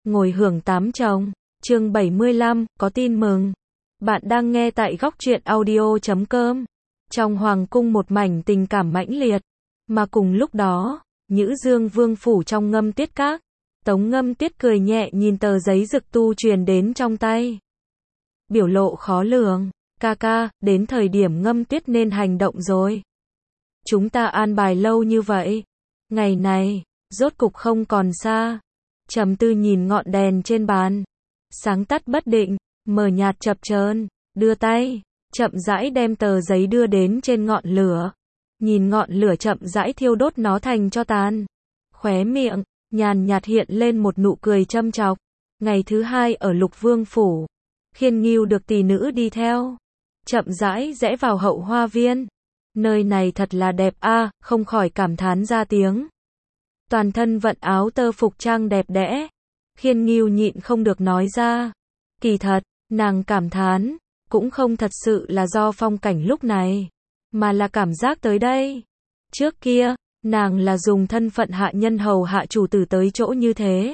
ngồi hưởng tám chồng. Chương 75, có tin mừng. Bạn đang nghe tại góc truyện audio.com. Trong hoàng cung một mảnh tình cảm mãnh liệt. Mà cùng lúc đó, Nhữ Dương vương phủ trong Ngâm Tuyết Các. Tống Ngâm Tuyết cười nhẹ nhìn tờ giấy dực tu truyền đến trong tay. Biểu lộ khó lường. Ca ca, đến thời điểm Ngâm Tuyết nên hành động rồi. Chúng ta an bài lâu như vậy. Ngày này, rốt cục không còn xa. Trầm Tư nhìn ngọn đèn trên bàn. Sáng tắt bất định, mờ nhạt chập chờn, đưa tay, chậm rãi đem tờ giấy đưa đến trên ngọn lửa. Nhìn ngọn lửa chậm rãi thiêu đốt nó thành tro tàn. Khóe miệng, nhàn nhạt hiện lên một nụ cười châm chọc. Ngày thứ hai ở Lục Vương phủ. Khiên Ngưu được tỷ nữ đi theo. Chậm rãi rẽ vào hậu hoa viên. Nơi này thật là đẹp a, không khỏi cảm thán ra tiếng. Toàn thân vận áo tơ phục trang đẹp đẽ. Khiên Ngưu nhịn không được nói ra. Kỳ thật, nàng cảm thán, cũng không thật sự là do phong cảnh lúc này, mà là cảm giác tới đây. Trước kia, nàng là dùng thân phận hạ nhân hầu hạ chủ tử tới chỗ như thế.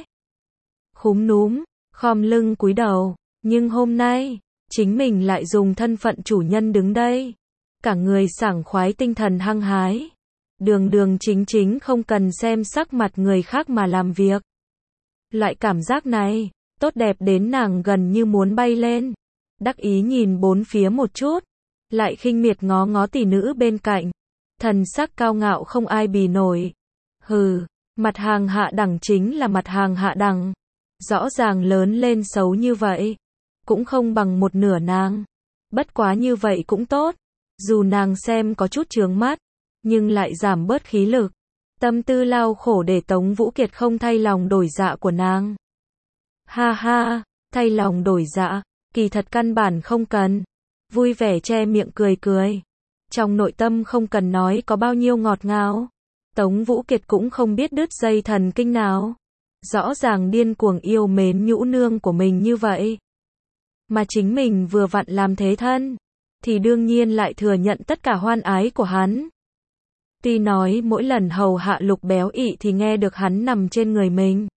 Khúm núm, khom lưng cúi đầu, nhưng hôm nay, chính mình lại dùng thân phận chủ nhân đứng đây. Cả người sảng khoái tinh thần hăng hái. Đường đường chính chính không cần xem sắc mặt người khác mà làm việc. Loại cảm giác này, tốt đẹp đến nàng gần như muốn bay lên. Đắc ý nhìn bốn phía một chút. Lại khinh miệt ngó ngó tỷ nữ bên cạnh. Thần sắc cao ngạo không ai bì nổi. Hừ, mặt hàng hạ đẳng chính là mặt hàng hạ đẳng. Rõ ràng lớn lên xấu như vậy. Cũng không bằng một nửa nàng. Bất quá như vậy cũng tốt. Dù nàng xem có chút chướng mắt, nhưng lại giảm bớt khí lực. Tâm tư lao khổ để Tống Vũ Kiệt không thay lòng đổi dạ của nàng. Ha ha, thay lòng đổi dạ, kỳ thật căn bản không cần. Vui vẻ che miệng cười cười. Trong nội tâm không cần nói có bao nhiêu ngọt ngào. Tống Vũ Kiệt cũng không biết đứt dây thần kinh nào. Rõ ràng điên cuồng yêu mến nhũ nương của mình như vậy. Mà chính mình vừa vặn làm thế thân, thì đương nhiên lại thừa nhận tất cả hoan ái của hắn. Tuy nói mỗi lần hầu hạ Lục Béo Ị thì nghe được hắn nằm trên người mình.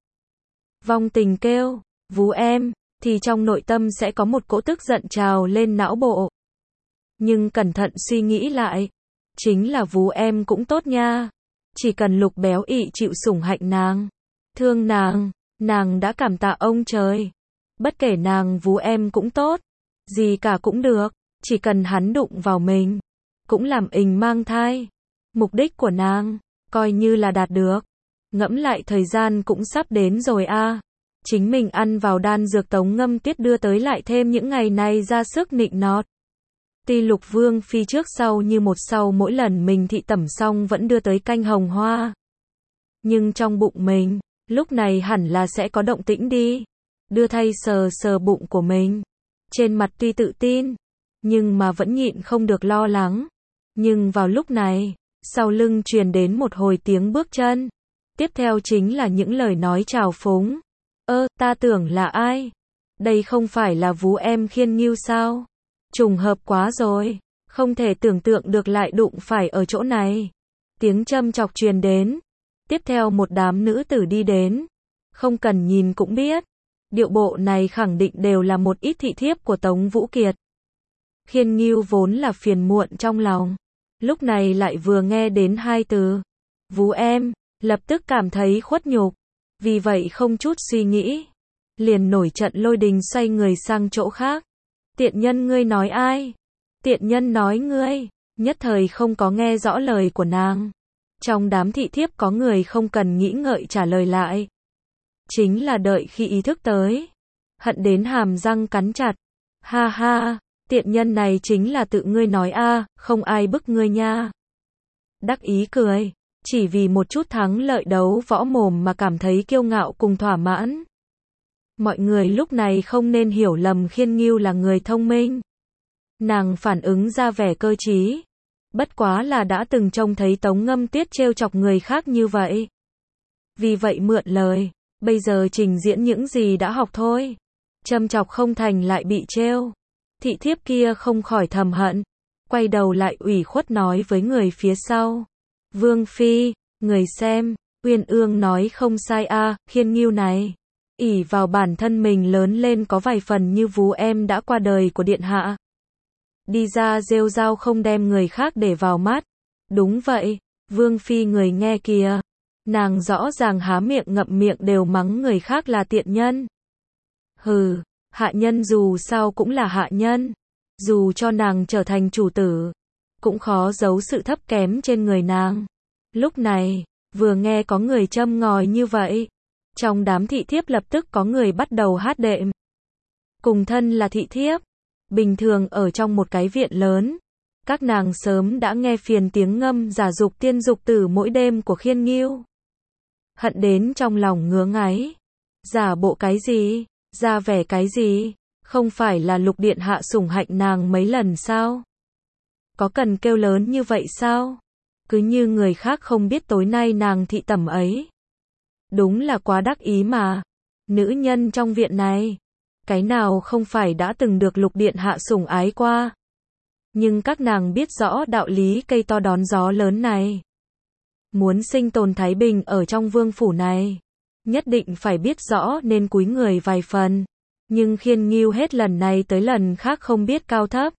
Vong tình kêu, vú em, thì trong nội tâm sẽ có một cỗ tức giận trào lên não bộ. Nhưng cẩn thận suy nghĩ lại, chính là vú em cũng tốt nha. Chỉ cần Lục Béo Ị chịu sủng hạnh nàng, thương nàng đã cảm tạ ông trời. Bất kể nàng vú em cũng tốt, gì cả cũng được, chỉ cần hắn đụng vào mình, cũng làm ình mang thai. Mục đích của nàng, coi như là đạt được. Ngẫm lại thời gian cũng sắp đến rồi a. Chính mình ăn vào đan dược Tống Ngâm Tuyết đưa tới lại thêm những ngày này ra sức nịnh nọt. Tuy Lục Vương phi trước sau như một sau mỗi lần mình thị tẩm xong vẫn đưa tới canh hồng hoa. Nhưng trong bụng mình, lúc này hẳn là sẽ có động tĩnh đi. Đưa thay sờ sờ bụng của mình. Trên mặt tuy tự tin, nhưng mà vẫn nhịn không được lo lắng. Nhưng vào lúc này, sau lưng truyền đến một hồi tiếng bước chân. Tiếp theo chính là những lời nói trào phúng. Ta tưởng là ai? Đây không phải là vú em Khiên Ngưu sao? Trùng hợp quá rồi. Không thể tưởng tượng được lại đụng phải ở chỗ này. Tiếng châm chọc truyền đến. Tiếp theo một đám nữ tử đi đến. Không cần nhìn cũng biết. Điệu bộ này khẳng định đều là một ít thị thiếp của Tống Vũ Kiệt. Khiên Ngưu vốn là phiền muộn trong lòng. Lúc này lại vừa nghe đến hai từ vú em, lập tức cảm thấy khuất nhục. Vì vậy không chút suy nghĩ, liền nổi trận lôi đình xoay người sang chỗ khác. Tiện nhân ngươi nói ai? Tiện nhân nói ngươi. Nhất thời không có nghe rõ lời của nàng. Trong đám thị thiếp có người không cần nghĩ ngợi trả lời lại. Chính là đợi khi ý thức tới. Hận đến hàm răng cắn chặt. Ha ha, tiện nhân này chính là tự ngươi nói a, không ai bức ngươi nha. Đắc ý cười, chỉ vì một chút thắng lợi đấu võ mồm mà cảm thấy kiêu ngạo cùng thỏa mãn. Mọi người lúc này không nên hiểu lầm Khiên Ngưu là người thông minh. Nàng phản ứng ra vẻ cơ trí. Bất quá là đã từng trông thấy Tống Ngâm Tuyết trêu chọc người khác như vậy. Vì vậy mượn lời, bây giờ trình diễn những gì đã học thôi. Châm chọc không thành lại bị trêu. Thị thiếp kia không khỏi thầm hận. Quay đầu lại ủy khuất nói với người phía sau. Vương phi, người xem, Uyên Ương nói không sai a, Khiên Ngưu này ỷ vào bản thân mình lớn lên có vài phần như vú em đã qua đời của điện hạ. Đi ra rêu rao không đem người khác để vào mắt. Đúng vậy, Vương Phi người nghe kìa. Nàng rõ ràng há miệng ngậm miệng đều mắng người khác là tiện nhân. Hừ, hạ nhân dù sao cũng là hạ nhân. Dù cho nàng trở thành chủ tử, cũng khó giấu sự thấp kém trên người nàng. Lúc này, vừa nghe có người châm ngòi như vậy, trong đám thị thiếp lập tức có người bắt đầu hát đệm. Cùng thân là thị thiếp, bình thường ở trong một cái viện lớn, các nàng sớm đã nghe phiền tiếng ngâm giả dục tiên dục tử mỗi đêm của Khiên Nghiêu. Hận đến trong lòng ngứa ngáy. Giả bộ cái gì? Ra vẻ cái gì? Không phải là Lục điện hạ sủng hạnh nàng mấy lần sao? Có cần kêu lớn như vậy sao? Cứ như người khác không biết tối nay nàng thị tẩm ấy. Đúng là quá đắc ý mà. Nữ nhân trong viện này, cái nào không phải đã từng được Lục điện hạ sủng ái qua. Nhưng các nàng biết rõ đạo lý cây to đón gió lớn này. Muốn sinh tồn thái bình ở trong vương phủ này, nhất định phải biết rõ nên cúi người vài phần. Nhưng Khiên Nghiêu hết lần này tới lần khác không biết cao thấp.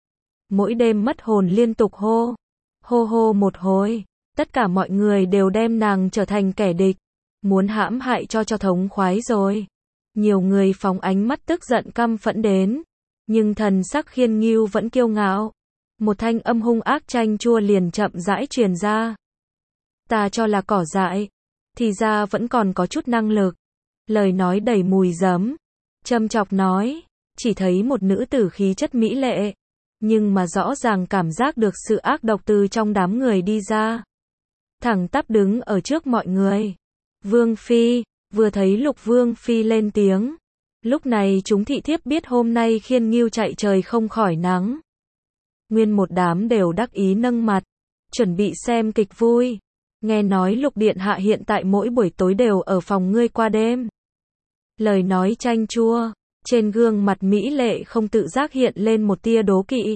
Mỗi đêm mất hồn liên tục hô. Hô hô một hồi. Tất cả mọi người đều đem nàng trở thành kẻ địch. Muốn hãm hại cho thống khoái rồi. Nhiều người phóng ánh mắt tức giận căm phẫn đến. Nhưng thần sắc Khiên Nghiêu vẫn kiêu ngạo. Một thanh âm hung ác chanh chua liền chậm rãi truyền ra. Ta cho là cỏ dại, thì ra vẫn còn có chút năng lực. Lời nói đầy mùi giấm. Châm chọc nói, chỉ thấy một nữ tử khí chất mỹ lệ, nhưng mà rõ ràng cảm giác được sự ác độc từ trong đám người đi ra. Thẳng tắp đứng ở trước mọi người. Vương Phi, vừa thấy Lục Vương Phi lên tiếng. Lúc này chúng thị thiếp biết hôm nay Khiên Nghiêu chạy trời không khỏi nắng. Nguyên một đám đều đắc ý nâng mặt, chuẩn bị xem kịch vui. Nghe nói Lục điện hạ hiện tại mỗi buổi tối đều ở phòng ngươi qua đêm. Lời nói chanh chua, trên gương mặt mỹ lệ không tự giác hiện lên một tia đố kỵ.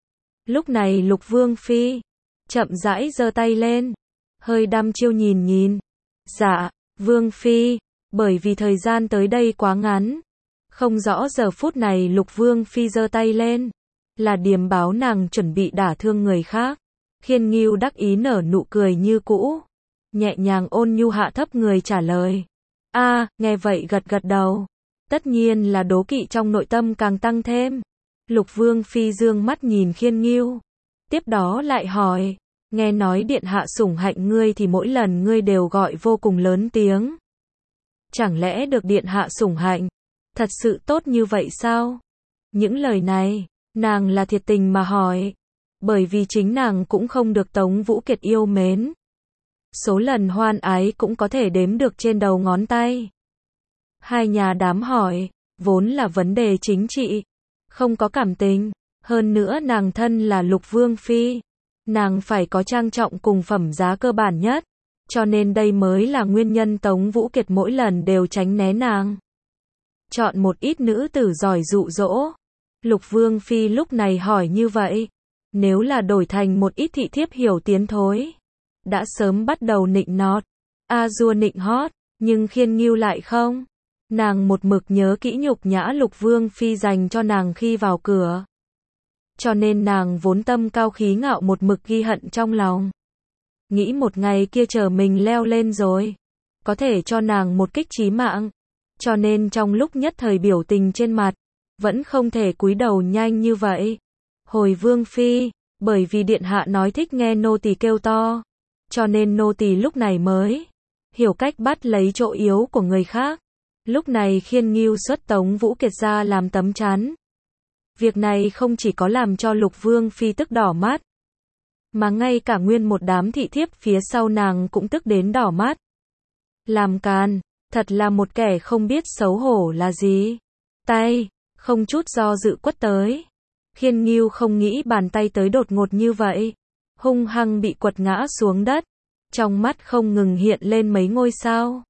Lúc này Lục Vương Phi chậm rãi giơ tay lên, hơi đăm chiêu nhìn nhìn. Dạ, Vương Phi, bởi vì thời gian tới đây quá ngắn, không rõ giờ phút này Lục Vương Phi giơ tay lên, là điềm báo nàng chuẩn bị đả thương người khác. Khiên Nghiêu đắc ý nở nụ cười như cũ, nhẹ nhàng ôn nhu hạ thấp người trả lời. Nghe vậy gật gật đầu. Tất nhiên là đố kỵ trong nội tâm càng tăng thêm. Lục Vương Phi dương mắt nhìn Khiên Nghiêu, tiếp đó lại hỏi, nghe nói điện hạ sủng hạnh ngươi thì mỗi lần ngươi đều gọi vô cùng lớn tiếng. Chẳng lẽ được điện hạ sủng hạnh, thật sự tốt như vậy sao? Những lời này, nàng là thiệt tình mà hỏi, bởi vì chính nàng cũng không được Tống Vũ Kiệt yêu mến. Số lần hoan ái cũng có thể đếm được trên đầu ngón tay. Hai nhà đám hỏi, vốn là vấn đề chính trị, không có cảm tình. Hơn nữa nàng thân là Lục Vương Phi, nàng phải có trang trọng cùng phẩm giá cơ bản nhất. Cho nên đây mới là nguyên nhân Tống Vũ Kiệt mỗi lần đều tránh né nàng. Chọn một ít nữ tử giỏi dụ dỗ. Lục Vương Phi lúc này hỏi như vậy. Nếu là đổi thành một ít thị thiếp hiểu tiến thối, đã sớm bắt đầu nịnh nọt, dua nịnh hót, nhưng Khiên Nghiêu lại không. Nàng một mực nhớ kỹ nhục nhã Lục Vương Phi dành cho nàng khi vào cửa. Cho nên nàng vốn tâm cao khí ngạo một mực ghi hận trong lòng. Nghĩ một ngày kia chờ mình leo lên rồi, có thể cho nàng một kích chí mạng. Cho nên trong lúc nhất thời biểu tình trên mặt, vẫn không thể cúi đầu nhanh như vậy. Hồi Vương Phi, bởi vì điện hạ nói thích nghe nô tỳ kêu to, cho nên nô tỳ lúc này mới hiểu cách bắt lấy chỗ yếu của người khác. Lúc này Khiên Nghiêu xuất Tống Vũ Kiệt ra làm tấm chắn. Việc này không chỉ có làm cho Lục Vương Phi tức đỏ mắt, mà ngay cả nguyên một đám thị thiếp phía sau nàng cũng tức đến đỏ mắt. Làm càn, thật là một kẻ không biết xấu hổ là gì. Tay, không chút do dự quất tới. Khiên Nghiêu không nghĩ bàn tay tới đột ngột như vậy, hung hăng bị quật ngã xuống đất. Trong mắt không ngừng hiện lên mấy ngôi sao.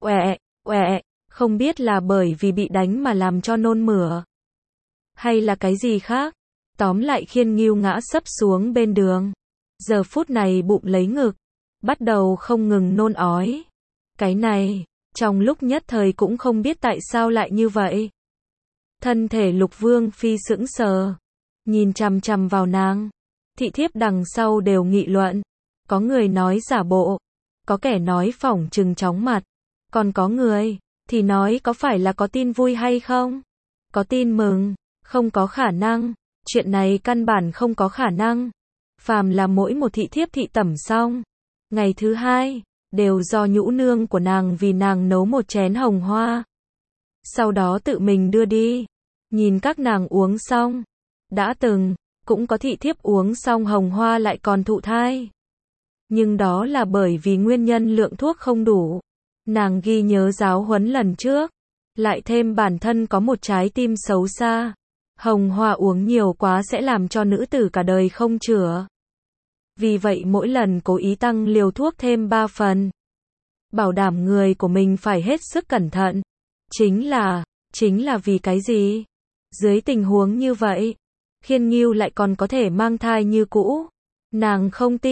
Uệ, không biết là bởi vì bị đánh mà làm cho nôn mửa, hay là cái gì khác. Tóm lại Khiên Nghiêu ngã sấp xuống bên đường. Giờ phút này bụng lấy ngực, bắt đầu không ngừng nôn ói. Cái này, Trong lúc nhất thời cũng không biết tại sao lại như vậy. Thân thể Lục Vương Phi sững sờ, nhìn chằm chằm vào nàng. Thị thiếp đằng sau đều nghị luận. Có người nói giả bộ, có kẻ nói phỏng trừng chóng mặt, còn có người thì nói có phải là có tin vui hay không? Có tin mừng, không có khả năng, chuyện này căn bản không có khả năng. Phàm là mỗi một thị thiếp thị tẩm xong, ngày thứ hai, đều do nhũ nương của nàng vì nàng nấu một chén hồng hoa. Sau đó tự mình đưa đi, nhìn các nàng uống xong. Đã từng, cũng có thị thiếp uống xong hồng hoa lại còn thụ thai. Nhưng đó là bởi vì nguyên nhân lượng thuốc không đủ. Nàng ghi nhớ giáo huấn lần trước, lại thêm bản thân có một trái tim xấu xa. Hồng hoa uống nhiều quá sẽ làm cho nữ tử cả đời không chữa. Vì vậy mỗi lần cố ý tăng liều thuốc thêm 3 phần. Bảo đảm người của mình phải hết sức cẩn thận. Chính là vì cái gì? Dưới tình huống như vậy, Khiên Ngưu lại còn có thể mang thai như cũ. Nàng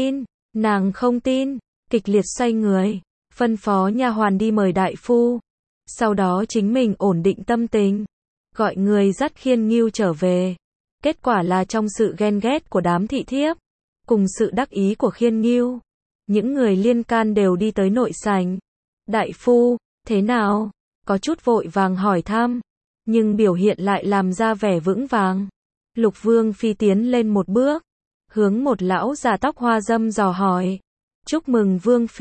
không tin, kịch liệt xoay người, phân phó nha hoàn đi mời đại phu. Sau đó chính mình ổn định tâm tình, gọi người dắt Khiên Ngưu trở về. Kết quả là trong sự ghen ghét của đám thị thiếp, cùng sự đắc ý của Khiên Ngưu, những người liên can đều đi tới nội sảnh. Đại phu, thế nào? Có chút vội vàng hỏi thăm, nhưng biểu hiện lại làm ra vẻ vững vàng. Lục Vương Phi tiến lên một bước, hướng một lão già tóc hoa dâm dò hỏi. Chúc mừng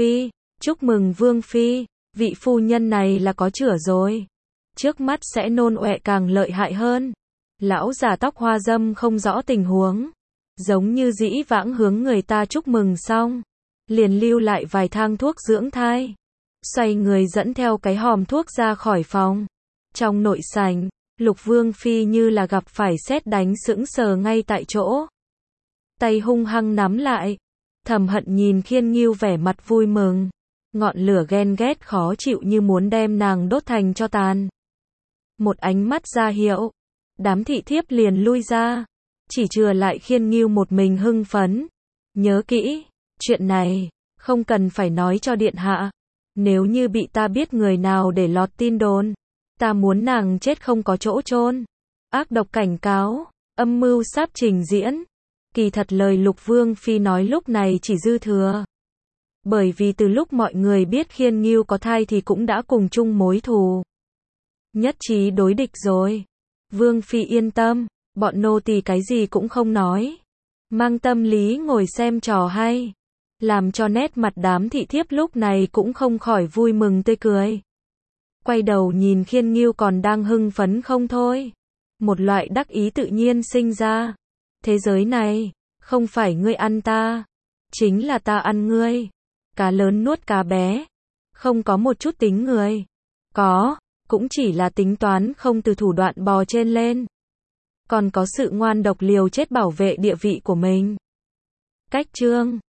Vương Phi, vị phu nhân này là có chữa rồi. Trước mắt sẽ nôn ọe càng lợi hại hơn. Lão già tóc hoa dâm không rõ tình huống, giống như dĩ vãng hướng người ta chúc mừng xong, liền lưu lại vài thang thuốc dưỡng thai. Xoay người dẫn theo cái hòm thuốc ra khỏi phòng. Trong nội sảnh, Lục Vương Phi như là gặp phải sét đánh sững sờ ngay tại chỗ. Tay hung hăng nắm lại. Thầm Hận nhìn Khiên Ngưu vẻ mặt vui mừng. Ngọn lửa ghen ghét khó chịu như muốn đem nàng đốt thành tro tàn. Một ánh mắt ra hiệu. Đám thị thiếp liền lui ra. Chỉ chừa lại Khiên Ngưu một mình hưng phấn. Nhớ kỹ, chuyện này, không cần phải nói cho điện hạ. Nếu như bị ta biết người nào để lọt tin đồn, ta muốn nàng chết không có chỗ chôn. Ác độc cảnh cáo, âm mưu sắp trình diễn. Kỳ thật lời Lục Vương Phi nói lúc này chỉ dư thừa. Bởi vì từ lúc mọi người biết Khiên Ngưu có thai thì cũng đã cùng chung mối thù. Nhất trí đối địch rồi. Vương Phi yên tâm, bọn nô tỳ cái gì cũng không nói. Mang tâm lý ngồi xem trò hay. Làm cho nét mặt đám thị thiếp lúc này cũng không khỏi vui mừng tươi cười. Quay đầu nhìn Khiên Ngưu còn đang hưng phấn không thôi. Một loại đắc ý tự nhiên sinh ra. Thế giới này, không phải ngươi ăn ta, chính là ta ăn ngươi. Cá lớn nuốt cá bé. Không có một chút tính người. Có, cũng chỉ là tính toán không từ thủ đoạn bò trên lên. Còn có sự ngoan độc liều chết bảo vệ địa vị của mình. Cách chương